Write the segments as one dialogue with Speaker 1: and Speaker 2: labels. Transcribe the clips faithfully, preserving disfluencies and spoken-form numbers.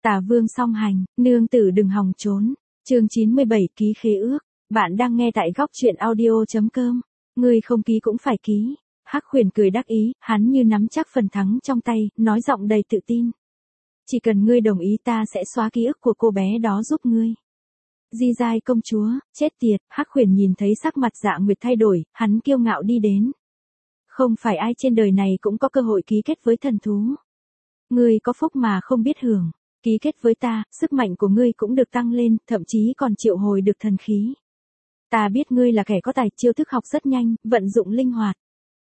Speaker 1: Tả Vương song hành, nương tử đừng hòng trốn. Chương chín mươi bảy ký khế ước. Bạn đang nghe tại góc truyện audio chấm com. Ngươi không ký cũng phải ký. Hắc Huyền cười đắc ý, hắn như nắm chắc phần thắng trong tay, nói giọng đầy tự tin. Chỉ cần ngươi đồng ý ta sẽ xóa ký ức của cô bé đó giúp ngươi. Di Giai công chúa, chết tiệt. Hắc Huyền nhìn thấy sắc mặt Dạ Nguyệt thay đổi, hắn kiêu ngạo đi đến. Không phải ai trên đời này cũng có cơ hội ký kết với thần thú. Ngươi có phúc mà không biết hưởng. Ký kết với ta, sức mạnh của ngươi cũng được tăng lên, thậm chí còn triệu hồi được thần khí. Ta biết ngươi là kẻ có tài, chiêu thức học rất nhanh, vận dụng linh hoạt.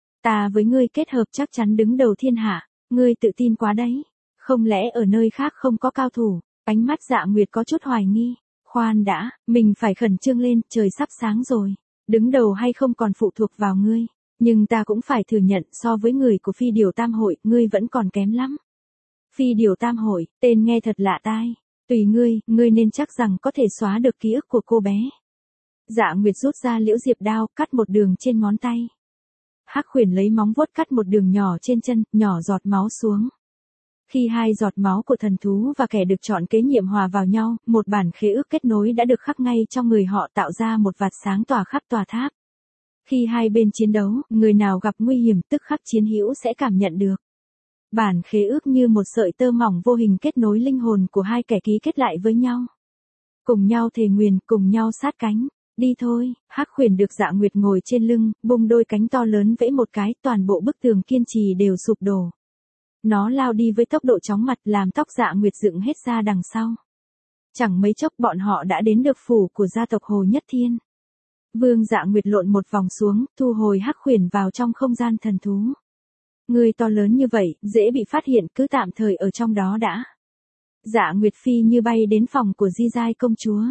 Speaker 1: Ta với ngươi kết hợp chắc chắn đứng đầu thiên hạ, ngươi tự tin quá đấy. Không lẽ ở nơi khác không có cao thủ? Ánh mắt Dạ Nguyệt có chút hoài nghi. Khoan đã, mình phải khẩn trương lên, trời sắp sáng rồi. Đứng đầu hay không còn phụ thuộc vào ngươi. Nhưng ta cũng phải thừa nhận so với người của Phi Điều Tam Hội, ngươi vẫn còn kém lắm. Phi Điều Tam Hội, tên nghe thật lạ tai. Tùy ngươi, ngươi nên chắc rằng có thể xóa được ký ức của cô bé. Dạ Nguyệt rút ra liễu diệp đao, cắt một đường trên ngón tay. Hắc Huyền lấy móng vuốt cắt một đường nhỏ trên chân, nhỏ giọt máu xuống. Khi hai giọt máu của thần thú và kẻ được chọn kế nhiệm hòa vào nhau, một bản khế ước kết nối đã được khắc ngay trong người họ, tạo ra một vạt sáng tỏa khắp tòa tháp. Khi hai bên chiến đấu, người nào gặp nguy hiểm tức khắc chiến hữu sẽ cảm nhận được. Bản khế ước như một sợi tơ mỏng vô hình kết nối linh hồn của hai kẻ ký kết lại với nhau. Cùng nhau thề nguyền, cùng nhau sát cánh. Đi thôi. Hắc Huyền được Dạ Nguyệt ngồi trên lưng, bung đôi cánh to lớn vẫy một cái, toàn bộ bức tường kiên trì đều sụp đổ. Nó lao đi với tốc độ chóng mặt, làm tóc Dạ Nguyệt dựng hết ra đằng sau. Chẳng mấy chốc bọn họ đã đến được phủ của gia tộc Hồ Nhất Thiên. Vương Dạ Nguyệt lộn một vòng xuống, thu hồi Hắc Huyền vào trong không gian thần thú. Người to lớn như vậy, dễ bị phát hiện, cứ tạm thời ở trong đó đã. Dạ Nguyệt phi như bay đến phòng của Di Giai công chúa.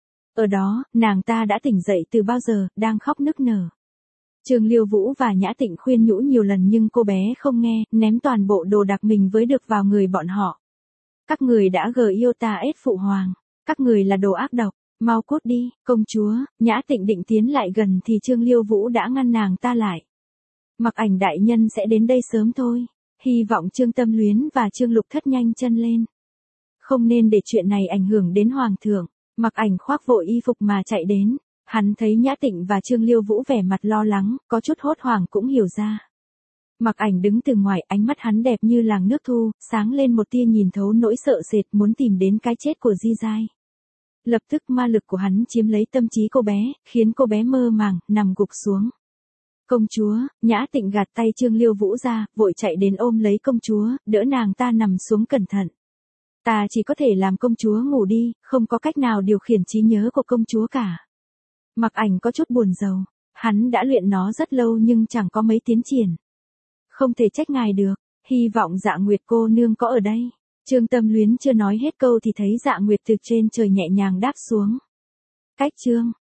Speaker 1: Ở đó, nàng ta đã tỉnh dậy từ bao giờ, đang khóc nức nở. Trương Liêu Vũ và Nhã Tịnh khuyên nhủ nhiều lần nhưng cô bé không nghe, ném toàn bộ đồ đạc mình với được vào người bọn họ. Các người đã gờ yêu ta ết phụ hoàng, các người là đồ ác độc, mau cút đi. Công chúa. Nhã Tịnh định tiến lại gần thì Trương Liêu Vũ đã ngăn nàng ta lại. Mặc Ảnh đại nhân sẽ đến đây sớm thôi. Hy vọng Trương Tâm Luyến và Trương Lục Thất nhanh chân lên. Không nên để chuyện này ảnh hưởng đến hoàng thượng. Mặc Ảnh khoác vội y phục mà chạy đến. Hắn thấy Nhã Tịnh và Trương Liêu Vũ vẻ mặt lo lắng, có chút hốt hoảng cũng hiểu ra. Mặc Ảnh đứng từ ngoài, ánh mắt hắn đẹp như làng nước thu, sáng lên một tia nhìn thấu nỗi sợ sệt, muốn tìm đến cái chết của Di Giai. Lập tức ma lực của hắn chiếm lấy tâm trí cô bé, khiến cô bé mơ màng, nằm gục xuống. Công chúa. Nhã Tịnh gạt tay Trương Liêu Vũ ra, vội chạy đến ôm lấy công chúa, đỡ nàng ta nằm xuống cẩn thận. Ta chỉ có thể làm công chúa ngủ đi, không có cách nào điều khiển trí nhớ của công chúa cả. Mặc Ảnh có chút buồn rầu, hắn đã luyện nó rất lâu nhưng chẳng có mấy tiến triển. Không thể trách ngài được, hy vọng Dạ Nguyệt cô nương có ở đây. Trương Tâm Luyến chưa nói hết câu thì thấy Dạ Nguyệt từ trên trời nhẹ nhàng đáp xuống. Cách chương.